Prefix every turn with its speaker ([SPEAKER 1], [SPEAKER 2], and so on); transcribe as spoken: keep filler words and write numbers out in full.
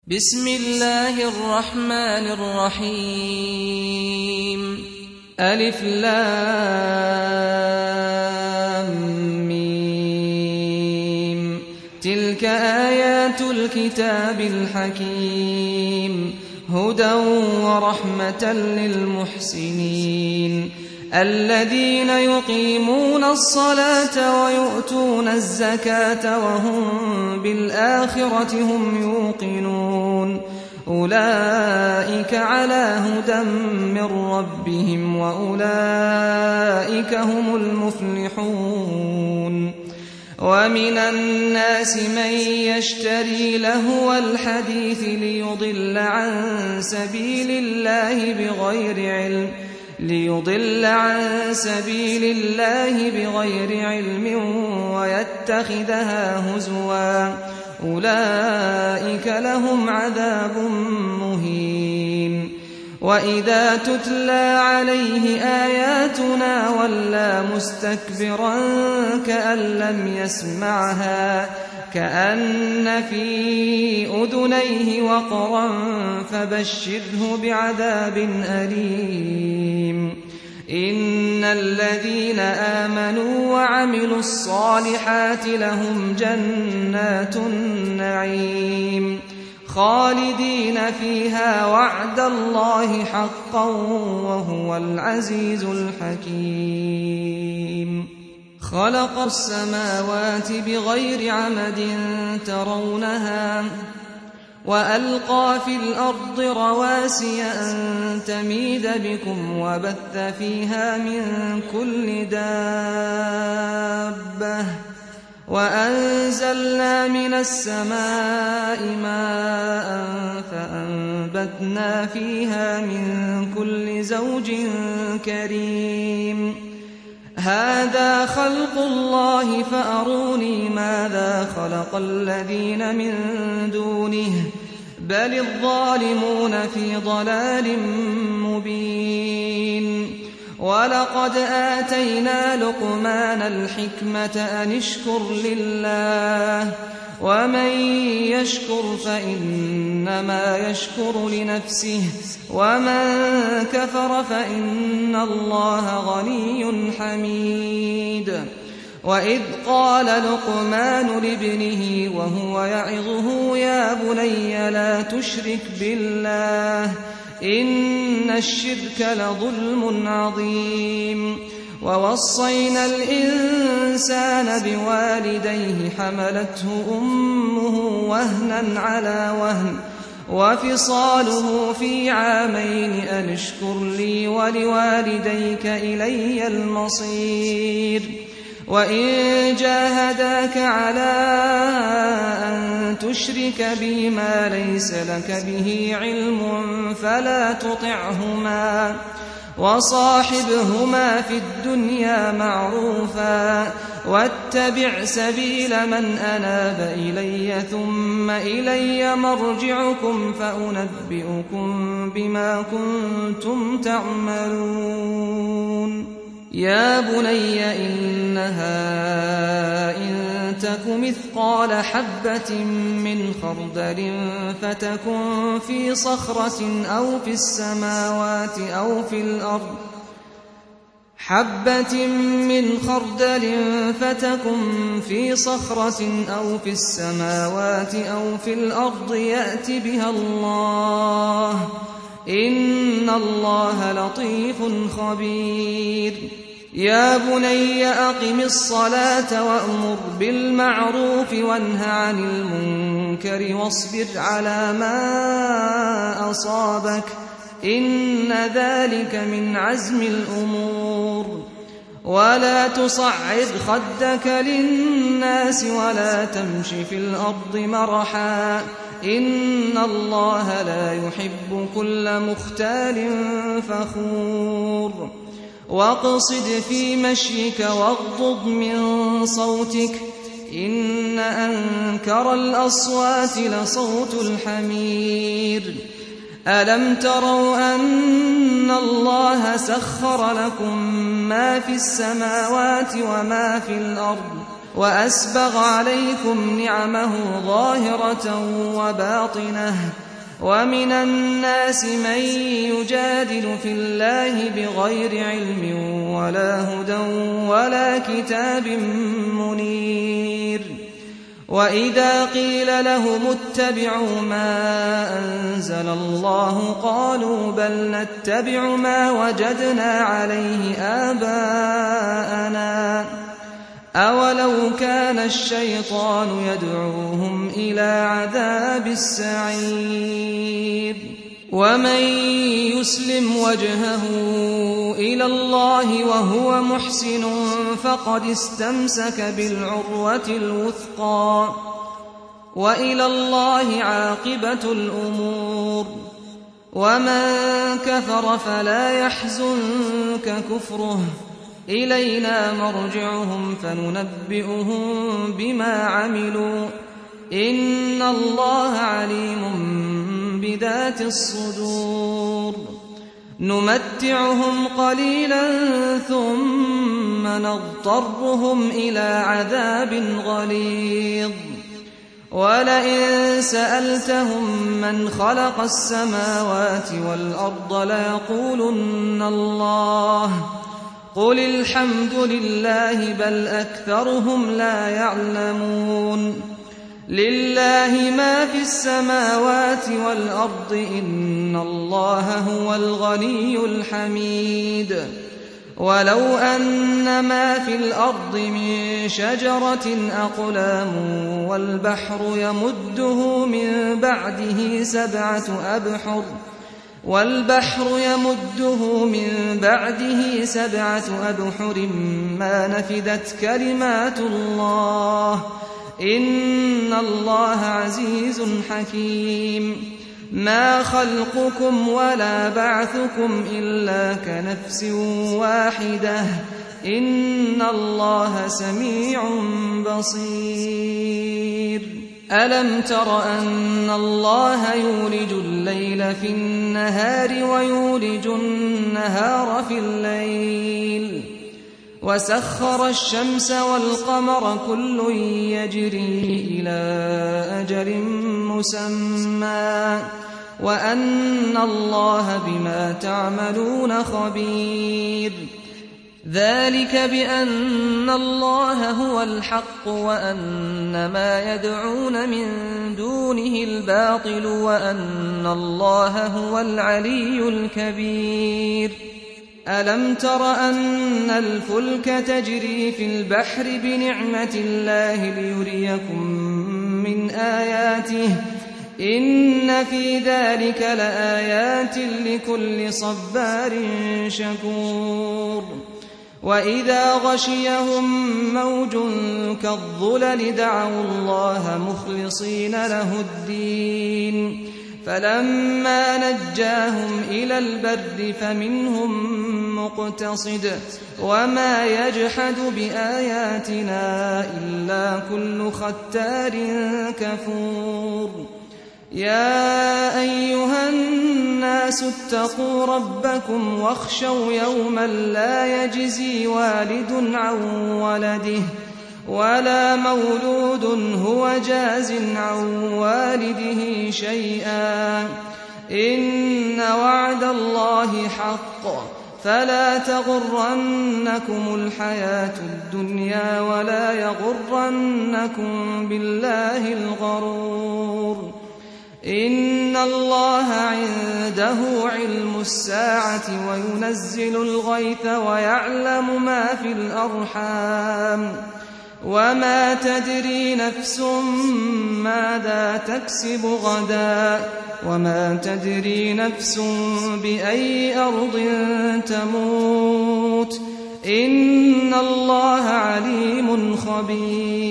[SPEAKER 1] بسم الله الرحمن الرحيم ألف لام ميم تلك آيات الكتاب الحكيم هدى ورحمة للمحسنين الذين يقيمون الصلاة ويؤتون الزكاة وهم بالآخرة هم يوقنون أولئك على هدى من ربهم وأولئك هم المفلحون ومن الناس من يشتري لهو الحديث ليضل عن سبيل الله بغير علم ليضل عن سبيل الله بغير علم ويتخذها هزوا أولئك لهم عذاب مهين وإذا تتلى عليه آياتنا ولى مستكبرا كأن لم يسمعها كأن في أذنيه وقرا فبشره بعذاب أليم إن الذين آمنوا وعملوا الصالحات لهم جنات النعيم خالدين فيها وعد الله حقا وهو العزيز الحكيم خلق السماوات بغير عمد ترونها وألقى في الأرض رواسي أن تميد بكم وبث فيها من كل دابة وأنزلنا من السماء ماء فأنبتنا فيها من كل زوج كريم هذا خلق الله فأروني ماذا خلق الذين من دونه بل الظالمون في ضلال مبين ولقد آتينا لقمان الحكمة أن اشكر لله ومن يشكر فإنما يشكر لنفسه ومن كفر فإن الله غني حميد وإذ قال لقمان لابنه وهو يعظه يا بني لا تشرك بالله إن الشرك لظلم عظيم ووصينا الإنسان بوالديه حملته أمه وهنا على وهن وفصاله في عامين أن اشكر لي ولوالديك إلي المصير وإن جاهداك على أن تشرك بي ما ليس لك به علم فلا تطعهما وصاحبهما في الدنيا معروفا واتبع سبيل من أناب إلي ثم إلي مرجعكم فأنبئكم بما كنتم تعملون يا بني إنها إن تك مثقال حبة من خردل فتكن في صخرة أو في السماوات أو في الأرض حبة من خردل فتكن في صخرة أو في السماوات أو في الأرض يأت بها الله إن الله لطيف خبير يا بني أقم الصلاة وأمر بالمعروف وانه عن المنكر واصبر على ما أصابك إن ذلك من عزم الأمور ولا تصعد خدك للناس ولا تمش في الأرض مرحا إن الله لا يحب كل مختال فخور واقصد في مشيك واغضض من صوتك إن أنكر الأصوات لصوت الحمير ألم تروا أن الله سخر لكم ما في السماوات وما في الأرض وأسبغ عليكم نعمه ظاهرة وباطنة ومن الناس من يجادل في الله بغير علم ولا هدى ولا كتاب منير وإذا قيل لهم اتبعوا ما أنزل الله قالوا بل نتبع ما وجدنا عليه آباءنا أولو كان الشيطان يدعوهم إلى عذاب السعير ومن يسلم وجهه إلى الله وهو محسن فقد استمسك بالعروة الوثقى وإلى الله عاقبة الأمور ومن كفر فلا يحزنك كفره إلينا مرجعهم فننبئهم بما عملوا إن الله عليم بذات الصدور نمتعهم قليلا ثم نضطرهم إلى عذاب غليظ ولئن سألتهم من خلق السماوات والأرض ليقولن الله قل الحمد لله بل أكثرهم لا يعلمون لله ما في السماوات والأرض إن الله هو الغني الحميد ولو أن ما في الأرض من شجرة أقلام والبحر يمده من بعده سبعة أبحر والبحر يمده من بعده سبعة أبحر ما نفدت كلمات الله إن الله عزيز حكيم ما خلقكم ولا بعثكم إلا كنفس واحدة إن الله سميع بصير ألم تر أن الله يولج الليل في النهار ويولج النهار في الليل وسخر الشمس والقمر كل يجري إلى أجل مسمى وأن الله بما تعملون خبير ذلك بأن الله هو الحق وأن ما يدعون من دونه الباطل وأن الله هو العلي الكبير ألم تر أن الفلك تجري في البحر بنعمة الله ليريكم من آياته إن في ذلك لآيات لكل صبار شكور وإذا غشيهم موج كالظلل دعوا الله مخلصين له الدين فلما نجاهم إلى البر فمنهم مقتصد وما يجحد بآياتنا إلا كل ختار كفور يا أيها الناس اتقوا ربكم واخشوا يوما لا يجزي والد عن ولده ولا مولود هو جاز عن والده شيئا إن وعد الله حق فلا تغرنكم الحياة الدنيا ولا يغرنكم بالله الغرور إن الله عنده علم الساعة وينزل الغيث ويعلم ما في الأرحام وما تدري نفس ماذا تكسب غدا وما تدري نفس بأي أرض تموت إن الله عليم خبير